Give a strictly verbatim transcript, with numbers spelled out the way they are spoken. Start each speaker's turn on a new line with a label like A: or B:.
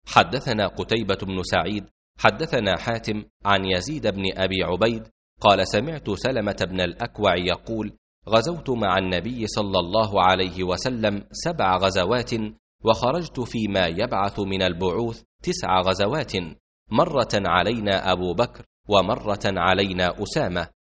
A: حدثنا قتيبة بن سعيد حدثنا حاتم عن يزيد بن أبي عبيد قال سمعت سلمة بن الأكوع يقول غزوت مع النبي صلى الله عليه وسلم سبع غزوات، وخرجت فيما يبعث من البعوث تسع غزوات، مرة علينا أبو بكر ومرة علينا أسامة،